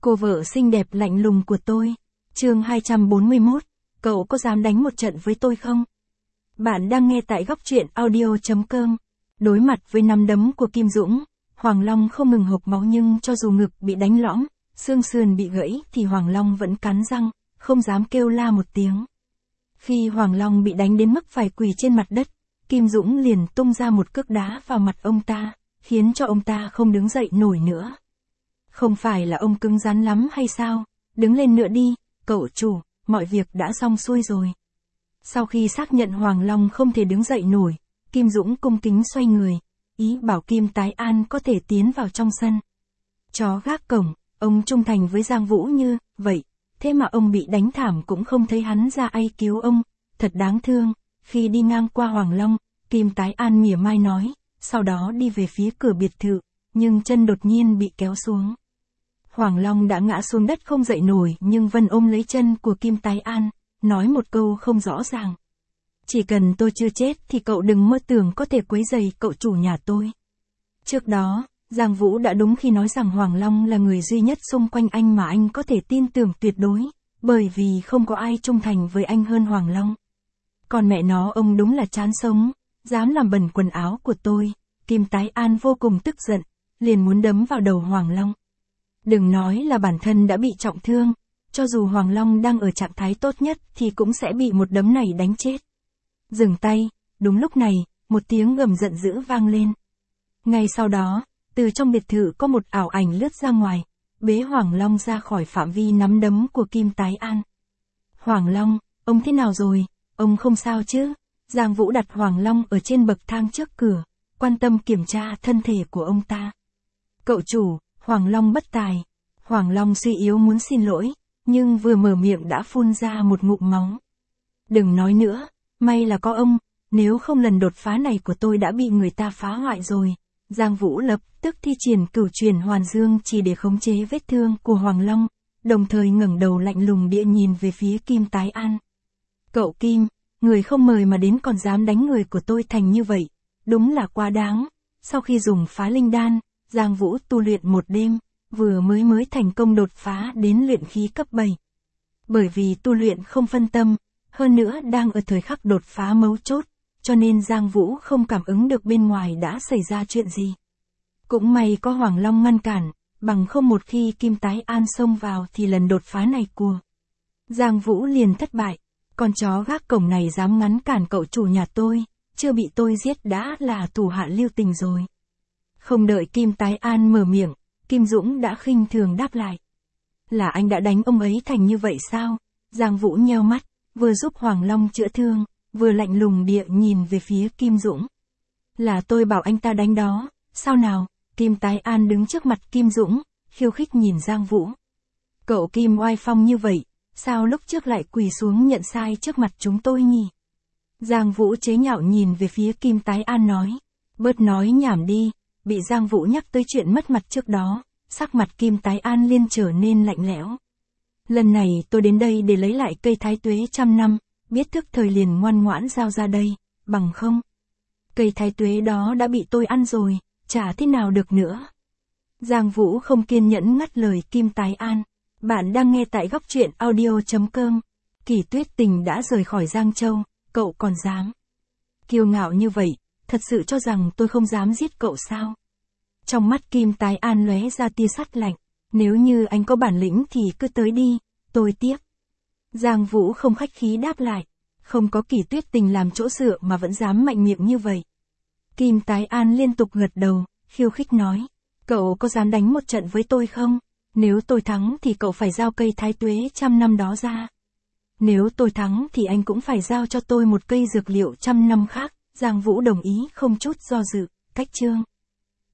Cô vợ xinh đẹp lạnh lùng của tôi. Chương 241, cậu có dám đánh một trận với tôi không? Bạn đang nghe tại góc truyện audio.com. Đối mặt với nắm đấm của Kim Dũng, Hoàng Long không ngừng hộc máu, nhưng cho dù ngực bị đánh lõm, xương sườn bị gãy thì Hoàng Long vẫn cắn răng, không dám kêu la một tiếng. Khi Hoàng Long bị đánh đến mức phải quỳ trên mặt đất, Kim Dũng liền tung ra một cước đá vào mặt ông ta, khiến cho ông ta không đứng dậy nổi nữa. Không phải là ông cứng rắn lắm hay sao? Đứng lên nữa đi, cậu chủ, mọi việc đã xong xuôi rồi. Sau khi xác nhận Hoàng Long không thể đứng dậy nổi, Kim Dũng cung kính xoay người, ý bảo Kim Tái An có thể tiến vào trong sân. Chó gác cổng, ông trung thành với Giang Vũ như vậy, thế mà ông bị đánh thảm cũng không thấy hắn ra ai cứu ông, thật đáng thương. Khi đi ngang qua Hoàng Long, Kim Tái An mỉa mai nói, sau đó đi về phía cửa biệt thự, nhưng chân đột nhiên bị kéo xuống. Hoàng Long đã ngã xuống đất không dậy nổi, nhưng Vân ôm lấy chân của Kim Tái An, nói một câu không rõ ràng. Chỉ cần tôi chưa chết thì cậu đừng mơ tưởng có thể quấy rầy cậu chủ nhà tôi. Trước đó, Giang Vũ đã đúng khi nói rằng Hoàng Long là người duy nhất xung quanh anh mà anh có thể tin tưởng tuyệt đối, bởi vì không có ai trung thành với anh hơn Hoàng Long. Còn mẹ nó, ông đúng là chán sống, dám làm bẩn quần áo của tôi. Kim Tái An vô cùng tức giận, liền muốn đấm vào đầu Hoàng Long. Đừng nói là bản thân đã bị trọng thương, cho dù Hoàng Long đang ở trạng thái tốt nhất thì cũng sẽ bị một đấm này đánh chết. Dừng tay, đúng lúc này, một tiếng gầm giận dữ vang lên. Ngay sau đó, từ trong biệt thự có một ảo ảnh lướt ra ngoài, bế Hoàng Long ra khỏi phạm vi nắm đấm của Kim Tái An. Hoàng Long, ông thế nào rồi? Ông không sao chứ? Giang Vũ đặt Hoàng Long ở trên bậc thang trước cửa, quan tâm kiểm tra thân thể của ông ta. Cậu chủ, Hoàng Long bất tài. Hoàng Long suy yếu muốn xin lỗi, nhưng vừa mở miệng đã phun ra một ngụm máu. Đừng nói nữa, may là có ông, nếu không lần đột phá này của tôi đã bị người ta phá hoại rồi. Giang Vũ lập tức thi triển cửu truyền hoàn dương chỉ để khống chế vết thương của Hoàng Long, đồng thời ngẩng đầu lạnh lùng địa nhìn về phía Kim Tái An. Cậu Kim, người không mời mà đến còn dám đánh người của tôi thành như vậy, đúng là quá đáng. Sau khi dùng phá linh đan, Giang Vũ tu luyện một đêm, vừa mới thành công đột phá đến luyện khí cấp 7. Bởi vì tu luyện không phân tâm, hơn nữa đang ở thời khắc đột phá mấu chốt, cho nên Giang Vũ không cảm ứng được bên ngoài đã xảy ra chuyện gì. Cũng may có Hoàng Long ngăn cản, bằng không một khi Kim Tái An xông vào thì lần đột phá này của Giang Vũ liền thất bại. Con chó gác cổng này dám ngăn cản cậu chủ nhà tôi, chưa bị tôi giết đã là thủ hạ lưu tình rồi. Không đợi Kim Tái An mở miệng, Kim Dũng đã khinh thường đáp lại. Là anh đã đánh ông ấy thành như vậy sao? Giang Vũ nheo mắt, vừa giúp Hoàng Long chữa thương, vừa lạnh lùng địa nhìn về phía Kim Dũng. Là tôi bảo anh ta đánh đó, sao nào? Kim Tái An đứng trước mặt Kim Dũng, khiêu khích nhìn Giang Vũ. Cậu Kim oai phong như vậy, sao lúc trước lại quỳ xuống nhận sai trước mặt chúng tôi nhỉ? Giang Vũ chế nhạo nhìn về phía Kim Tái An nói. Bớt nói nhảm đi. Bị Giang Vũ nhắc tới chuyện mất mặt trước đó, sắc mặt Kim Tái An liên trở nên lạnh lẽo. Lần này tôi đến đây để lấy lại cây thái tuế 100 năm, biết thức thời liền ngoan ngoãn giao ra đây, bằng không. Cây thái tuế đó đã bị tôi ăn rồi, chả thế nào được nữa. Giang Vũ không kiên nhẫn ngắt lời Kim Tái An. Bạn đang nghe tại góc truyện audio.com. Kỳ Tuyết Tình đã rời khỏi Giang Châu, cậu còn dám kiêu ngạo như vậy, thật sự cho rằng tôi không dám giết cậu sao? Trong mắt Kim Tái An lóe ra tia sắt lạnh, nếu như anh có bản lĩnh thì cứ tới đi, tôi tiếp. Giang Vũ không khách khí đáp lại, không có Kỳ Tuyết Tình làm chỗ dựa mà vẫn dám mạnh miệng như vậy. Kim Tái An liên tục gật đầu, khiêu khích nói, cậu có dám đánh một trận với tôi không? Nếu tôi thắng thì cậu phải giao cây thái tuế 100 năm đó ra. Nếu tôi thắng thì anh cũng phải giao cho tôi một cây dược liệu 100 năm khác. Giang Vũ đồng ý không chút do dự, cách chương.